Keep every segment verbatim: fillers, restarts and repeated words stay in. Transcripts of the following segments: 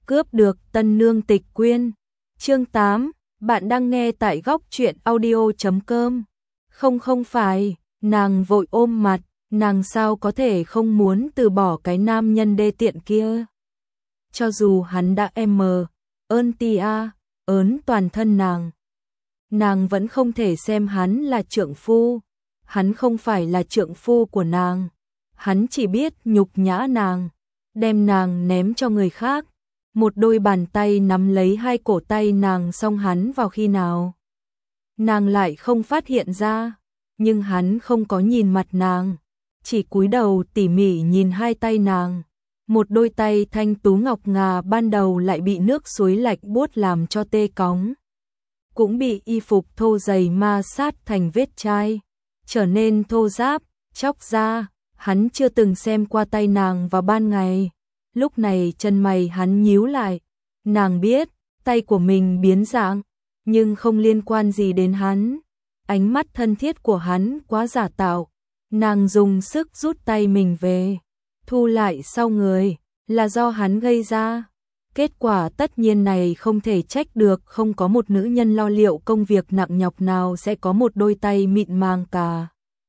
Cướp được tân nương tịch quyên. Chương tám, bạn đang nghe tại góc truyện audio chấm com. Không không phải, nàng vội ôm mặt, nàng sao có thể không muốn từ bỏ cái nam nhân đê tiện kia. Cho dù hắn đã em mờ, ơn tia, ớn toàn thân nàng. Nàng vẫn không thể xem hắn là trượng phu. Hắn không phải là trượng phu của nàng. Hắn chỉ biết nhục nhã nàng, đem nàng ném cho người khác. Một đôi bàn tay nắm lấy hai cổ tay nàng xong hắn vào khi nào. Nàng lại không phát hiện ra, nhưng hắn không có nhìn mặt nàng, chỉ cúi đầu tỉ mỉ nhìn hai tay nàng. Một đôi tay thanh tú ngọc ngà ban đầu lại bị nước suối lạnh buốt làm cho tê cóng. Cũng bị y phục thô dày ma sát thành vết chai, trở nên thô ráp, chóc ra. Hắn chưa từng xem qua tay nàng vào ban ngày. Lúc này chân mày hắn nhíu lại. Nàng biết, tay của mình biến dạng, nhưng không liên quan gì đến hắn. Ánh mắt thân thiết của hắn quá giả tạo. Nàng dùng sức rút tay mình về, thu lại sau người, là do hắn gây ra. Kết quả tất nhiên này không thể trách được, không có một nữ nhân lo liệu công việc nặng nhọc nào sẽ có một đôi tay mịn màng cả.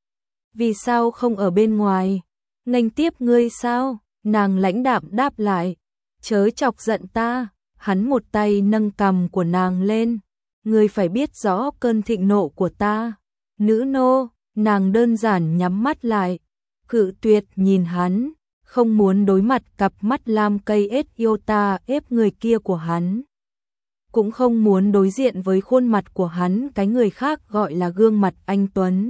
Vì sao không ở bên ngoài? Nghênh tiếp ngươi sao? Nàng lãnh đạm đáp lại. Chớ chọc giận ta. Hắn một tay nâng cằm của nàng lên. Ngươi phải biết rõ cơn thịnh nộ của ta. Nữ nô, nàng đơn giản nhắm mắt lại, cự tuyệt nhìn hắn, không muốn đối mặt cặp mắt lam cây ết yêu ta ép người kia của hắn. Cũng không muốn đối diện với khuôn mặt của hắn, cái người khác gọi là gương mặt anh tuấn.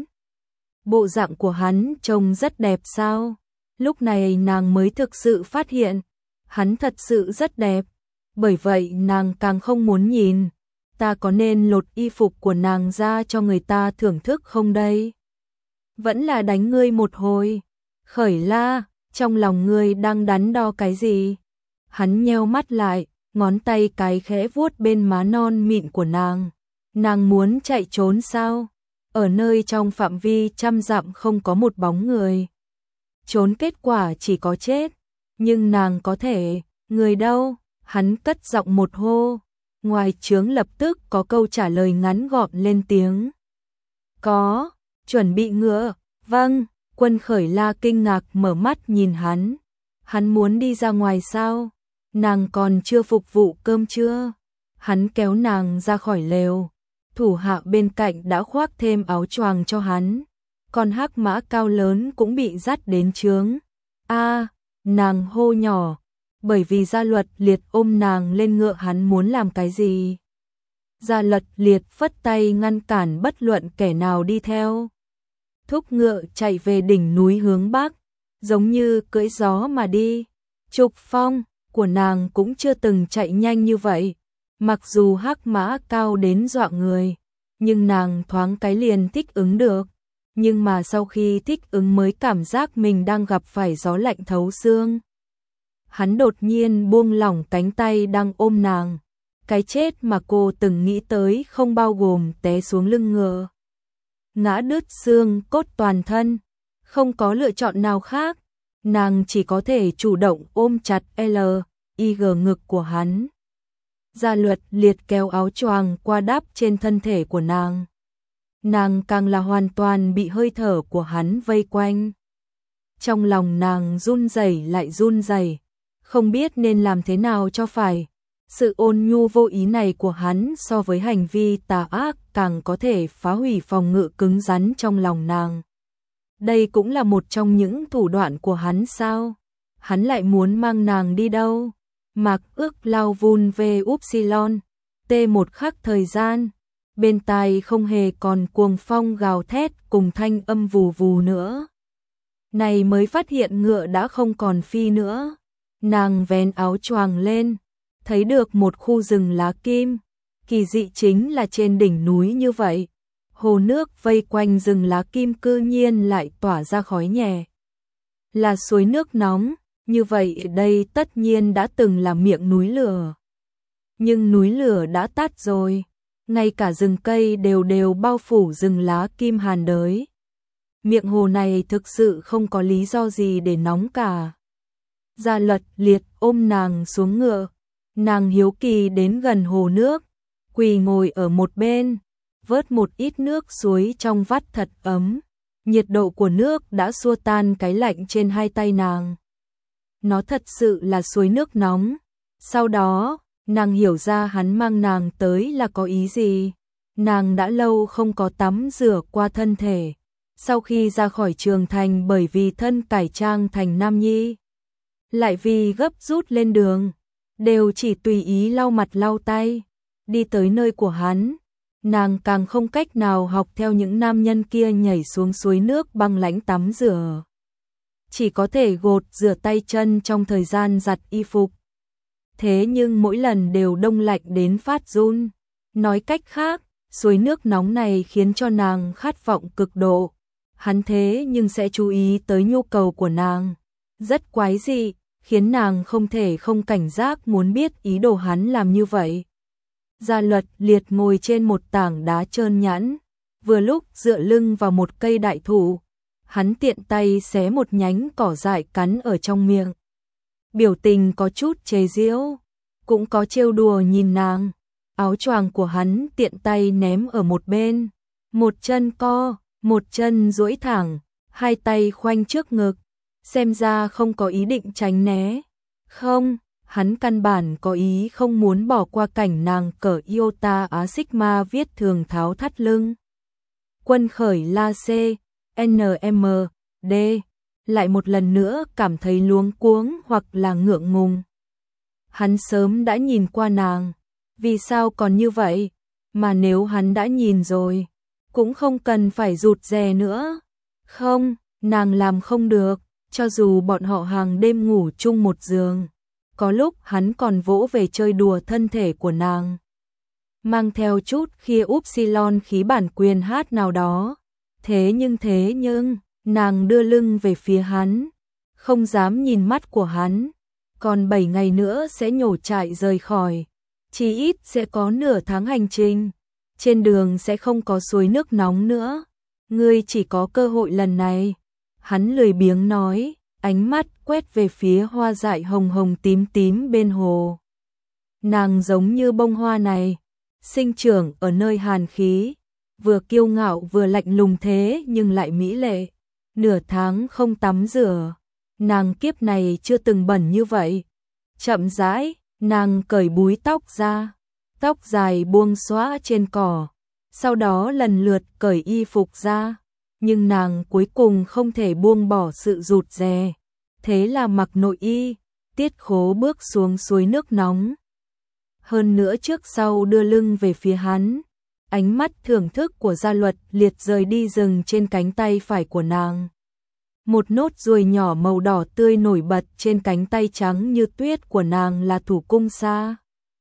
Bộ dạng của hắn trông rất đẹp sao? Lúc này nàng mới thực sự phát hiện, hắn thật sự rất đẹp. Bởi vậy nàng càng không muốn nhìn. Ta có nên lột y phục của nàng ra cho người ta thưởng thức không đây? Vẫn là đánh ngươi một hồi. Khởi la, trong lòng ngươi đang đắn đo cái gì? Hắn nheo mắt lại, ngón tay cái khẽ vuốt bên má non mịn của nàng. Nàng muốn chạy trốn sao? Ở nơi trong phạm vi trăm dặm không có một bóng người. Trốn kết quả chỉ có chết. Nhưng nàng có thể, người đâu? Hắn cất giọng một hô. Ngoài trướng lập tức có câu trả lời ngắn gọn lên tiếng. Có, chuẩn bị ngựa. Vâng, Quân Khởi La kinh ngạc mở mắt nhìn hắn. Hắn muốn đi ra ngoài sao? Nàng còn chưa phục vụ cơm trưa. Hắn kéo nàng ra khỏi lều. Thủ hạ bên cạnh đã khoác thêm áo choàng cho hắn. Con hắc mã cao lớn cũng bị dắt đến trướng. A, nàng hô nhỏ. Bởi vì Gia Luật Liệt ôm nàng lên ngựa, hắn muốn làm cái gì? Gia Luật Liệt phất tay ngăn cản bất luận kẻ nào đi theo. Thúc ngựa chạy về đỉnh núi hướng bắc, giống như cưỡi gió mà đi. Trục phong của nàng cũng chưa từng chạy nhanh như vậy. Mặc dù hắc mã cao đến dọa người, nhưng nàng thoáng cái liền thích ứng được. Nhưng mà sau khi thích ứng mới cảm giác mình đang gặp phải gió lạnh thấu xương. Hắn đột nhiên buông lỏng cánh tay đang ôm nàng. Cái chết mà cô từng nghĩ tới không bao gồm té xuống lưng ngựa. Ngã đứt xương cốt toàn thân. Không có lựa chọn nào khác. Nàng chỉ có thể chủ động ôm chặt L, I G ngực của hắn. Gia Luật Liệt kéo áo choàng qua đắp trên thân thể của nàng. Nàng càng là hoàn toàn bị hơi thở của hắn vây quanh. Trong lòng nàng run rẩy lại run rẩy, không biết nên làm thế nào cho phải. Sự ôn nhu vô ý này của hắn so với hành vi tà ác càng có thể phá hủy phòng ngự cứng rắn trong lòng nàng. Đây cũng là một trong những thủ đoạn của hắn sao? Hắn lại muốn mang nàng đi đâu? Mạc ước lao vun về upsilon, t một khắc thời gian. Bên tai không hề còn cuồng phong gào thét cùng thanh âm vù vù nữa. Này mới phát hiện ngựa đã không còn phi nữa. Nàng vén áo choàng lên, thấy được một khu rừng lá kim. Kỳ dị chính là trên đỉnh núi như vậy, hồ nước vây quanh rừng lá kim cư nhiên lại tỏa ra khói nhẹ. Là suối nước nóng, như vậy đây tất nhiên đã từng là miệng núi lửa. Nhưng núi lửa đã tắt rồi, ngay cả rừng cây đều đều bao phủ rừng lá kim hàn đới. Miệng hồ này thực sự không có lý do gì để nóng cả. Gia Luật Liệt ôm nàng xuống ngựa, Nàng hiếu kỳ đến gần hồ nước, quỳ ngồi ở một bên, vớt một ít nước suối trong vắt thật ấm. Nhiệt độ của nước đã xua tan cái lạnh trên hai tay nàng. Nó thật sự là suối nước nóng. Sau đó, nàng hiểu ra hắn mang nàng tới là có ý gì. Nàng đã lâu không có tắm rửa qua thân thể. Sau khi ra khỏi trường thành bởi vì thân cải trang thành nam nhi, lại vì gấp rút lên đường, đều chỉ tùy ý lau mặt lau tay. Đi tới nơi của hắn, nàng càng không cách nào học theo những nam nhân kia nhảy xuống suối nước băng lãnh tắm rửa. Chỉ có thể gột rửa tay chân trong thời gian giặt y phục. Thế nhưng mỗi lần đều đông lạnh đến phát run. Nói cách khác, suối nước nóng này khiến cho nàng khát vọng cực độ. Hắn thế nhưng sẽ chú ý tới nhu cầu của nàng. Rất quái dị, khiến nàng không thể không cảnh giác muốn biết ý đồ hắn làm như vậy. Gia Luật liệt ngồi trên một tảng đá trơn nhẵn, vừa lúc dựa lưng vào một cây đại thụ. Hắn tiện tay xé một nhánh cỏ dại cắn ở trong miệng. Biểu tình có chút chế giễu, cũng có trêu đùa nhìn nàng. Áo choàng của hắn tiện tay ném ở một bên. Một chân co, một chân duỗi thẳng, hai tay khoanh trước ngực. Xem ra không có ý định tránh né. Không, hắn căn bản có ý không muốn bỏ qua cảnh nàng cởi Iota Á Sigma viết thường tháo thắt lưng. Quân khởi La C, N M, D, lại một lần nữa cảm thấy luống cuống hoặc là ngượng ngùng. Hắn sớm đã nhìn qua nàng, vì sao còn như vậy, mà nếu hắn đã nhìn rồi, cũng không cần phải rụt rè nữa. Không, nàng làm không được, cho dù bọn họ hàng đêm ngủ chung một giường. Có lúc hắn còn vỗ về chơi đùa thân thể của nàng, mang theo chút khia upsilon khí bản quyền hát nào đó. Thế nhưng thế nhưng, nàng đưa lưng về phía hắn, không dám nhìn mắt của hắn. Còn bảy ngày nữa sẽ nhổ trại rời khỏi, chỉ ít sẽ có nửa tháng hành trình. Trên đường sẽ không có suối nước nóng nữa. Ngươi chỉ có cơ hội lần này. Hắn lười biếng nói, ánh mắt quét về phía hoa dại hồng hồng tím tím bên hồ. Nàng giống như bông hoa này, sinh trưởng ở nơi hàn khí, vừa kiêu ngạo vừa lạnh lùng thế nhưng lại mỹ lệ. Nửa tháng không tắm rửa, nàng kiếp này chưa từng bẩn như vậy. Chậm rãi, nàng cởi búi tóc ra, tóc dài buông xõa trên cỏ, sau đó lần lượt cởi y phục ra. Nhưng nàng cuối cùng không thể buông bỏ sự rụt rè, thế là mặc nội y, Tiết Khố bước xuống suối nước nóng. Hơn nữa trước sau đưa lưng về phía hắn, ánh mắt thưởng thức của Gia Luật liệt rời đi dừng trên cánh tay phải của nàng. Một nốt ruồi nhỏ màu đỏ tươi nổi bật trên cánh tay trắng như tuyết của nàng là thủ cung sa.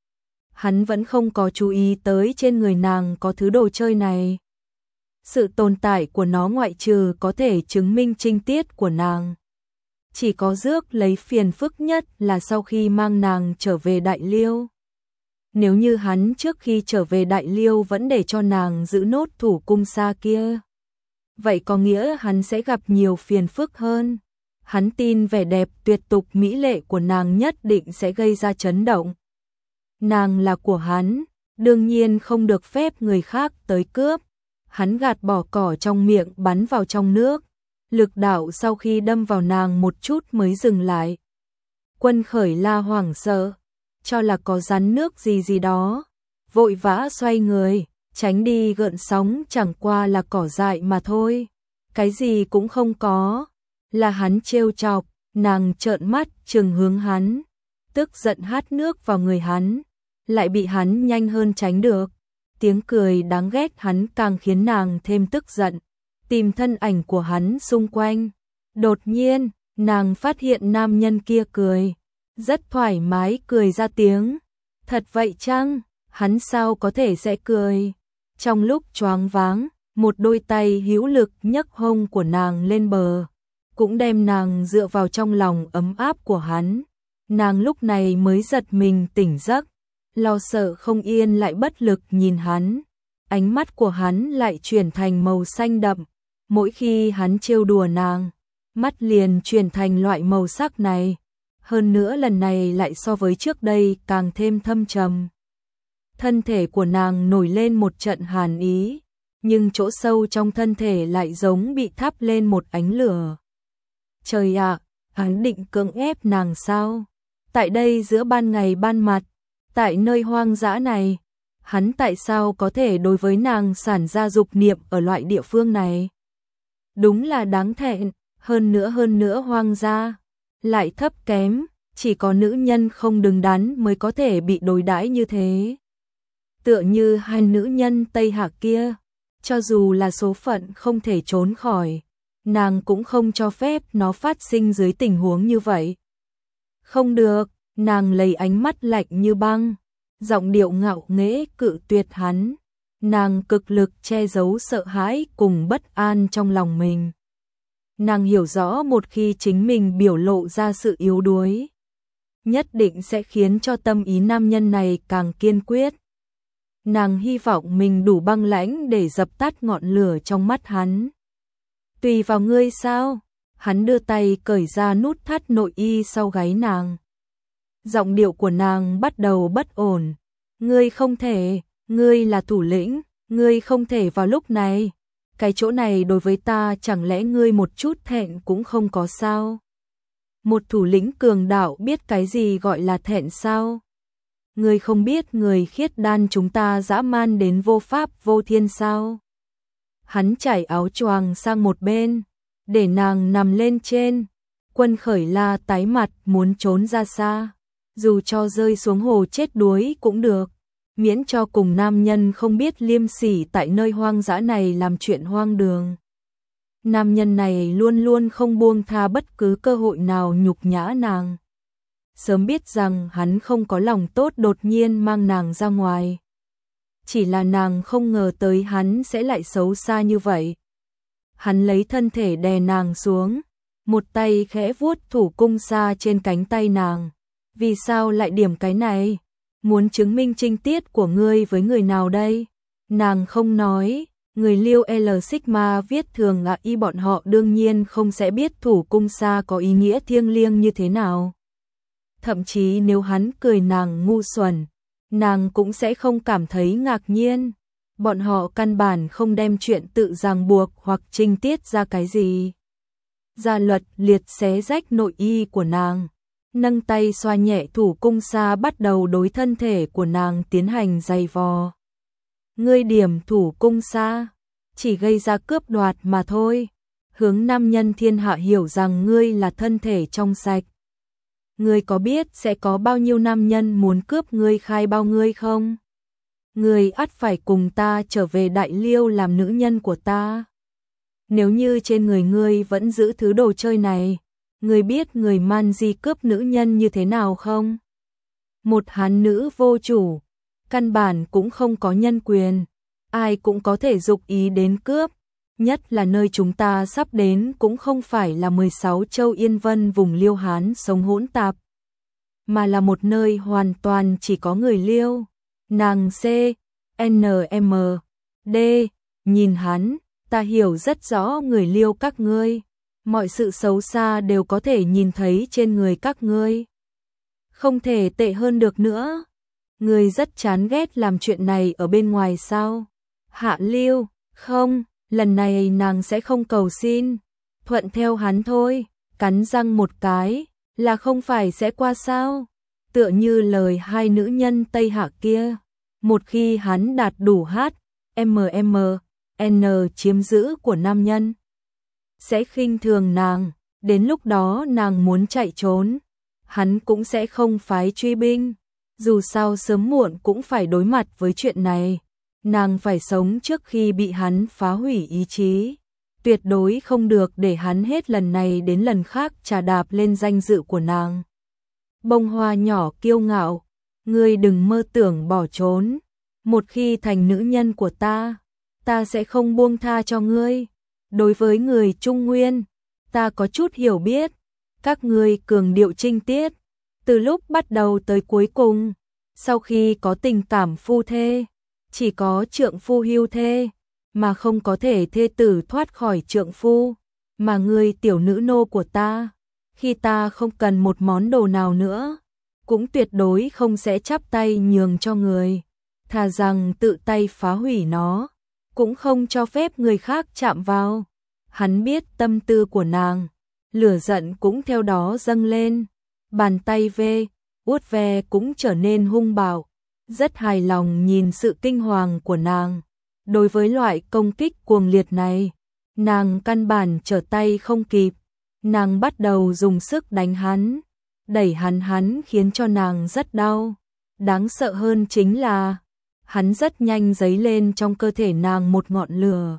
Hắn vẫn không có chú ý tới trên người nàng có thứ đồ chơi này. Sự tồn tại của nó ngoại trừ có thể chứng minh trinh tiết của nàng, chỉ có rước lấy phiền phức nhất là sau khi mang nàng trở về Đại Liêu. Nếu như hắn trước khi trở về Đại Liêu vẫn để cho nàng giữ nốt thủ cung sa kia, vậy có nghĩa hắn sẽ gặp nhiều phiền phức hơn. Hắn tin vẻ đẹp tuyệt tục mỹ lệ của nàng nhất định sẽ gây ra chấn động. Nàng là của hắn, đương nhiên không được phép người khác tới cướp. Hắn gạt bỏ cỏ trong miệng bắn vào trong nước. Lực đạo sau khi đâm vào nàng một chút mới dừng lại. Quân khởi La hoảng sợ, cho là có rắn nước gì gì đó, vội vã xoay người, tránh đi gợn sóng, chẳng qua là cỏ dại mà thôi. Cái gì cũng không có, là hắn trêu chọc. Nàng trợn mắt trừng hướng hắn, tức giận hát nước vào người hắn, lại bị hắn nhanh hơn tránh được. Tiếng cười đáng ghét hắn càng khiến nàng thêm tức giận, tìm thân ảnh của hắn xung quanh. Đột nhiên, nàng phát hiện nam nhân kia cười, rất thoải mái cười ra tiếng. Thật vậy chăng? Hắn sao có thể sẽ cười? Trong lúc choáng váng, một đôi tay hữu lực nhấc hông của nàng lên bờ, cũng đem nàng dựa vào trong lòng ấm áp của hắn. Nàng lúc này mới giật mình tỉnh giấc, lo sợ không yên lại bất lực nhìn hắn. Ánh mắt của hắn lại chuyển thành màu xanh đậm. Mỗi khi hắn trêu đùa nàng, mắt liền chuyển thành loại màu sắc này. hơn nữa lần này lại so với trước đây càng thêm thâm trầm. Thân thể của nàng nổi lên một trận hàn ý, nhưng chỗ sâu trong thân thể lại giống bị thắp lên một ánh lửa. Trời ạ, hắn định cưỡng ép nàng sao? Tại đây giữa ban ngày ban mặt, tại nơi hoang dã này, hắn tại sao có thể đối với nàng sản ra dục niệm ở loại địa phương này? Đúng là đáng thẹn, hơn nữa hơn nữa hoang dã, lại thấp kém, chỉ có nữ nhân không đứng đắn mới có thể bị đối đãi như thế. Tựa như hai nữ nhân Tây Hạ kia, cho dù là số phận không thể trốn khỏi, nàng cũng không cho phép nó phát sinh dưới tình huống như vậy. Không được, nàng lấy ánh mắt lạnh như băng, giọng điệu ngạo nghễ cự tuyệt hắn. Nàng cực lực che giấu sợ hãi cùng bất an trong lòng mình. Nàng hiểu rõ một khi chính mình biểu lộ ra sự yếu đuối, nhất định sẽ khiến cho tâm ý nam nhân này càng kiên quyết. Nàng hy vọng mình đủ băng lãnh để dập tắt ngọn lửa trong mắt hắn. Tùy vào ngươi sao? Hắn đưa tay cởi ra nút thắt nội y sau gáy nàng. Giọng điệu của nàng bắt đầu bất ổn. Ngươi không thể, ngươi là thủ lĩnh, ngươi không thể vào lúc này. Cái chỗ này đối với ta chẳng lẽ ngươi một chút thẹn cũng không có sao? Một thủ lĩnh cường đạo biết cái gì gọi là thẹn sao? Ngươi không biết người khiết đan chúng ta dã man đến vô pháp vô thiên sao? Hắn trải áo choàng sang một bên, để nàng nằm lên trên. Quân Khởi La tái mặt muốn trốn ra xa, dù cho rơi xuống hồ chết đuối cũng được, miễn cho cùng nam nhân không biết liêm sỉ tại nơi hoang dã này làm chuyện hoang đường. Nam nhân này luôn luôn không buông tha bất cứ cơ hội nào nhục nhã nàng. Sớm biết rằng hắn không có lòng tốt đột nhiên mang nàng ra ngoài. Chỉ là nàng không ngờ tới hắn sẽ lại xấu xa như vậy. Hắn lấy thân thể đè nàng xuống, một tay khẽ vuốt thủ cung sa trên cánh tay nàng. Vì sao lại điểm cái này? Muốn chứng minh trinh tiết của ngươi với người nào đây? Nàng không nói, người Liêu L Sigma viết thường là y bọn họ đương nhiên không sẽ biết thủ cung sa có ý nghĩa thiêng liêng như thế nào. Thậm chí nếu hắn cười nàng ngu xuẩn, nàng cũng sẽ không cảm thấy ngạc nhiên. Bọn họ căn bản không đem chuyện tự ràng buộc hoặc trinh tiết ra cái gì. Gia Luật liệt xé rách nội y của nàng, nâng tay xoa nhẹ thủ cung sa bắt đầu đối thân thể của nàng tiến hành giày vò. Ngươi điểm thủ cung sa, chỉ gây ra cướp đoạt mà thôi. Hướng nam nhân thiên hạ hiểu rằng ngươi là thân thể trong sạch. Ngươi có biết sẽ có bao nhiêu nam nhân muốn cướp ngươi khai bao ngươi không? Ngươi ắt phải cùng ta trở về Đại Liêu làm nữ nhân của ta. Nếu như trên người ngươi vẫn giữ thứ đồ chơi này, ngươi biết người man di cướp nữ nhân như thế nào không? Một hán nữ vô chủ, căn bản cũng không có nhân quyền, ai cũng có thể dục ý đến cướp, nhất là nơi chúng ta sắp đến cũng không phải là mười sáu châu Yên Vân vùng Liêu Hán sống hỗn tạp, mà là một nơi hoàn toàn chỉ có người Liêu. Nàng C, N M, D, nhìn hắn, ta hiểu rất rõ người Liêu các ngươi, mọi sự xấu xa đều có thể nhìn thấy trên người các ngươi. Không thể tệ hơn được nữa. Ngươi rất chán ghét làm chuyện này ở bên ngoài sao? Hạ Liêu, không, lần này nàng sẽ không cầu xin, thuận theo hắn thôi, cắn răng một cái, là không phải sẽ qua sao? Tựa như lời hai nữ nhân Tây Hạ kia, một khi hắn đạt đủ H, M M, N chiếm giữ của nam nhân, sẽ khinh thường nàng, đến lúc đó nàng muốn chạy trốn, hắn cũng sẽ không phái truy binh, dù sao sớm muộn cũng phải đối mặt với chuyện này, nàng phải sống trước khi bị hắn phá hủy ý chí, tuyệt đối không được để hắn hết lần này đến lần khác trà đạp lên danh dự của nàng. Bông hoa nhỏ kiêu ngạo, ngươi đừng mơ tưởng bỏ trốn, một khi thành nữ nhân của ta, ta sẽ không buông tha cho ngươi. Đối với người Trung Nguyên, ta có chút hiểu biết, các ngươi cường điệu trinh tiết, từ lúc bắt đầu tới cuối cùng, sau khi có tình cảm phu thê, chỉ có trượng phu hưu thê, mà không có thể thê tử thoát khỏi trượng phu, mà ngươi tiểu nữ nô của ta, khi ta không cần một món đồ nào nữa, cũng tuyệt đối không sẽ chắp tay nhường cho người, thà rằng tự tay phá hủy nó, cũng không cho phép người khác chạm vào. Hắn biết tâm tư của nàng, lửa giận cũng theo đó dâng lên, bàn tay vê, uốt ve cũng trở nên hung bạo, rất hài lòng nhìn sự kinh hoàng của nàng. Đối với loại công kích cuồng liệt này, nàng căn bản trở tay không kịp, nàng bắt đầu dùng sức đánh hắn, đẩy hắn hắn khiến cho nàng rất đau. Đáng sợ hơn chính là, hắn rất nhanh dấy lên trong cơ thể nàng một ngọn lửa.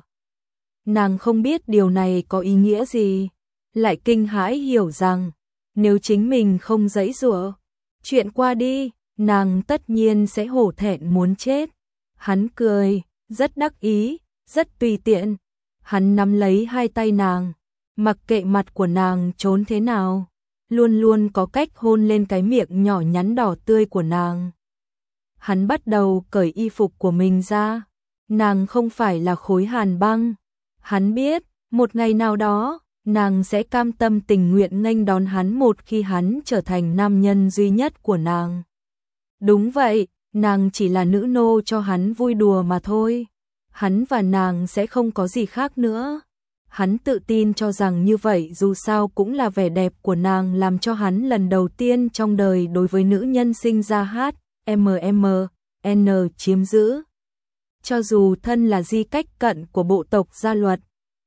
Nàng không biết điều này có ý nghĩa gì, lại kinh hãi hiểu rằng, nếu chính mình không giãy giụa, chuyện qua đi, nàng tất nhiên sẽ hổ thẹn muốn chết. Hắn cười, rất đắc ý, rất tùy tiện. Hắn nắm lấy hai tay nàng, mặc kệ mặt của nàng trốn thế nào, luôn luôn có cách hôn lên cái miệng nhỏ nhắn đỏ tươi của nàng. Hắn bắt đầu cởi y phục của mình ra, nàng không phải là khối hàn băng. Hắn biết, một ngày nào đó, nàng sẽ cam tâm tình nguyện nghênh đón hắn một khi hắn trở thành nam nhân duy nhất của nàng. Đúng vậy, nàng chỉ là nữ nô cho hắn vui đùa mà thôi. Hắn và nàng sẽ không có gì khác nữa. Hắn tự tin cho rằng như vậy dù sao cũng là vẻ đẹp của nàng làm cho hắn lần đầu tiên trong đời đối với nữ nhân sinh ra hát, em em, N chiếm giữ. Cho dù thân là di cách cận của bộ tộc gia luật,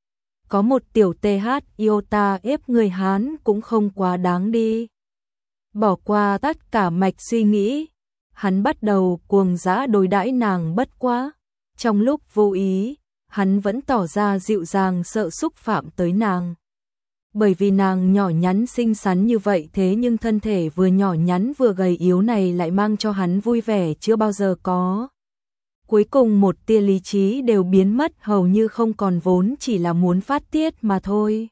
có một tiểu th iota ép người Hán cũng không quá đáng đi. Bỏ qua tất cả mạch suy nghĩ, hắn bắt đầu cuồng dã đối đãi nàng bất quá. Trong lúc vô ý, hắn vẫn tỏ ra dịu dàng sợ xúc phạm tới nàng. Bởi vì nàng nhỏ nhắn xinh xắn như vậy thế nhưng thân thể vừa nhỏ nhắn vừa gầy yếu này lại mang cho hắn vui vẻ chưa bao giờ có. Cuối cùng một tia lý trí đều biến mất hầu như không còn vốn chỉ là muốn phát tiết mà thôi.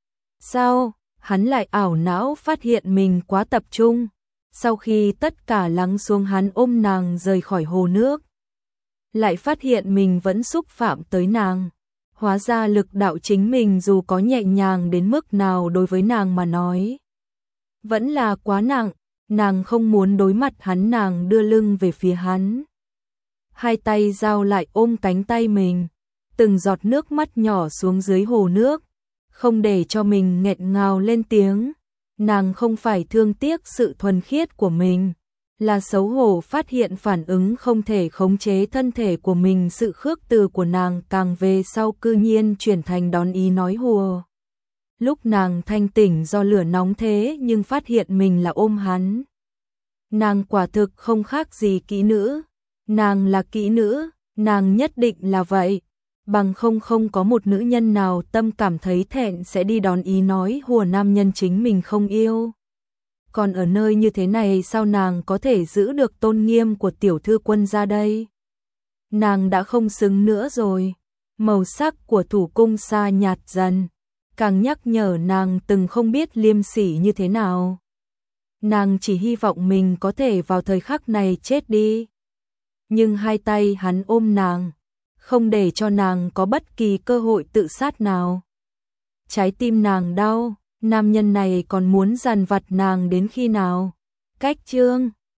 Sao, hắn lại ảo não phát hiện mình quá tập trung. Sau khi tất cả lắng xuống hắn ôm nàng rời khỏi hồ nước. Lại phát hiện mình vẫn xúc phạm tới nàng. Hóa ra lực đạo chính mình dù có nhẹ nhàng đến mức nào đối với nàng mà nói, vẫn là quá nặng, nàng không muốn đối mặt hắn, nàng đưa lưng về phía hắn. Hai tay giao lại ôm cánh tay mình, từng giọt nước mắt nhỏ xuống dưới hồ nước, không để cho mình nghẹn ngào lên tiếng. Nàng không phải thương tiếc sự thuần khiết của mình, là xấu hổ phát hiện phản ứng không thể khống chế thân thể của mình. Sự khước từ của nàng càng về sau cư nhiên chuyển thành đón ý nói hùa. Lúc nàng thanh tỉnh do lửa nóng thế nhưng phát hiện mình là ôm hắn. Nàng quả thực không khác gì kỹ nữ. Nàng là kỹ nữ, nàng nhất định là vậy. Bằng không không có một nữ nhân nào tâm cảm thấy thẹn sẽ đi đón ý nói hùa nam nhân chính mình không yêu. Còn ở nơi như thế này sao nàng có thể giữ được tôn nghiêm của tiểu thư quân gia đây? Nàng đã không xứng nữa rồi. Màu sắc của thủ cung xa nhạt dần, càng nhắc nhở nàng từng không biết liêm sỉ như thế nào. Nàng chỉ hy vọng mình có thể vào thời khắc này chết đi. Nhưng hai tay hắn ôm nàng, không để cho nàng có bất kỳ cơ hội tự sát nào. Trái tim nàng đau, nam nhân này còn muốn dằn vặt nàng đến khi nào? Cách chương